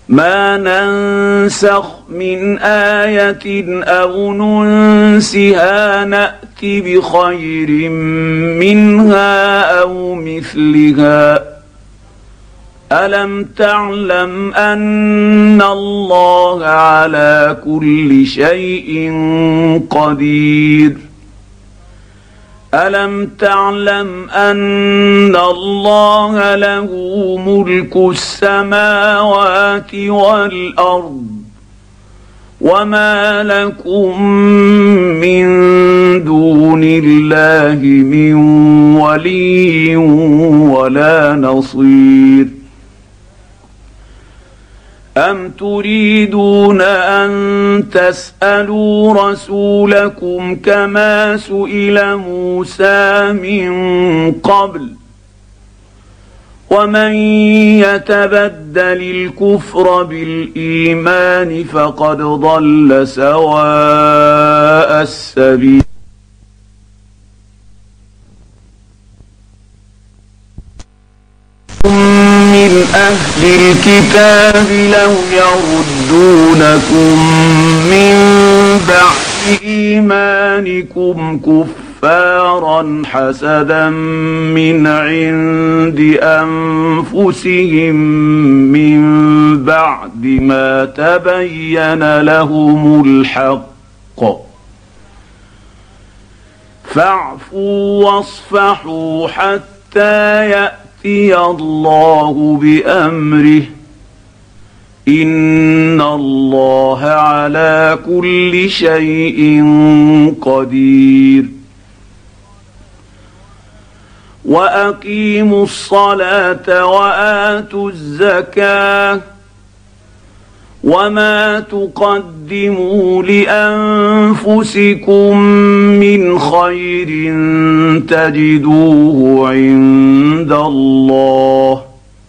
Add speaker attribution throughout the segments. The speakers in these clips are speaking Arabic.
Speaker 1: ما ننسخ من آية أو ننسها نأت بخير منها أو مثلها ألم تعلم أن الله على كل شيء قدير ألم تعلم أن الله له ملك السماوات والأرض وما لكم من دون الله من ولي ولا نصير أم تريدون أن تسألوا رسولكم كما سئل موسى من قبل ومن يتبدل الكفر بالإيمان فقد ضل سواء السبيل من أهل الكتاب لو يردونكم من بعد إيمانكم كفارا حسدا من عند أنفسهم من بعد ما تبين لهم الحق فاعفوا واصفحوا حتى يأتي الله بأمره إن الله على كل شيء قدير وأقيموا الصلاة وآتوا الزكاة وما تقدموا لأنفسكم من خير تجدوه عند الله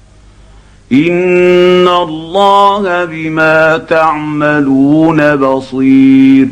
Speaker 1: إن الله بما تعملون بصير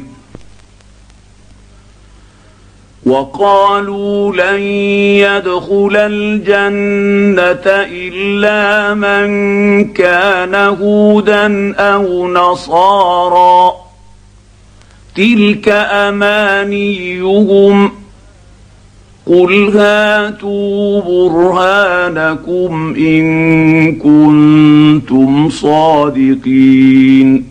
Speaker 1: وقالوا لن يدخل الجنة إلا من كان هودا أو نصارى تلك أمانيهم قل هاتوا برهانكم إن كنتم صادقين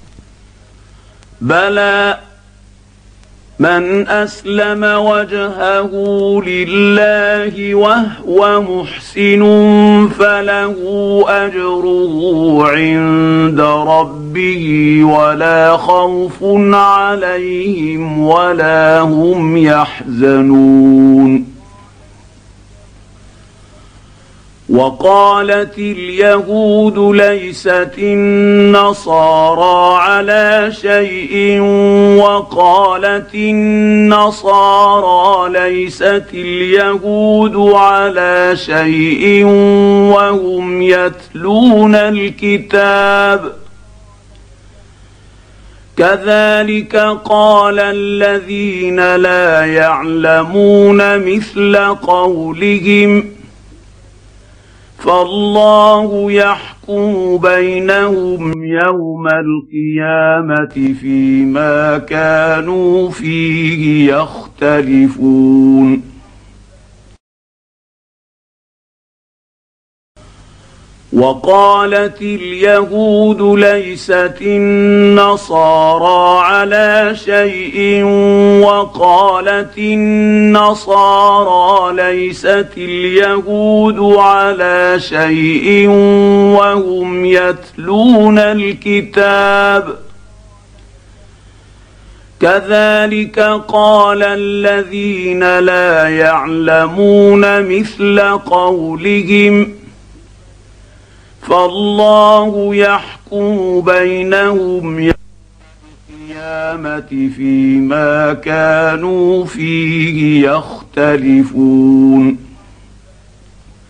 Speaker 1: بلى من أسلم وجهه لله وهو محسن فله أجره عند ربه ولا خوف عليهم ولا هم يحزنون وقالت اليهود ليست النصارى على شيء وقالت النصارى ليست اليهود على شيء وهم يتلون الكتاب كذلك قال الذين لا يعلمون مثل قولهم فالله يحكم بينهم يوم القيامة فيما كانوا فيه يختلفون وقالت اليهود ليست النصارى على شيء وقالت النصارى ليست اليهود على شيء وهم يتلون الكتاب كذلك قال الذين لا يعلمون مثل قولهم فالله يحكم بينهم يوم القيامة فيما كانوا فيه يختلفون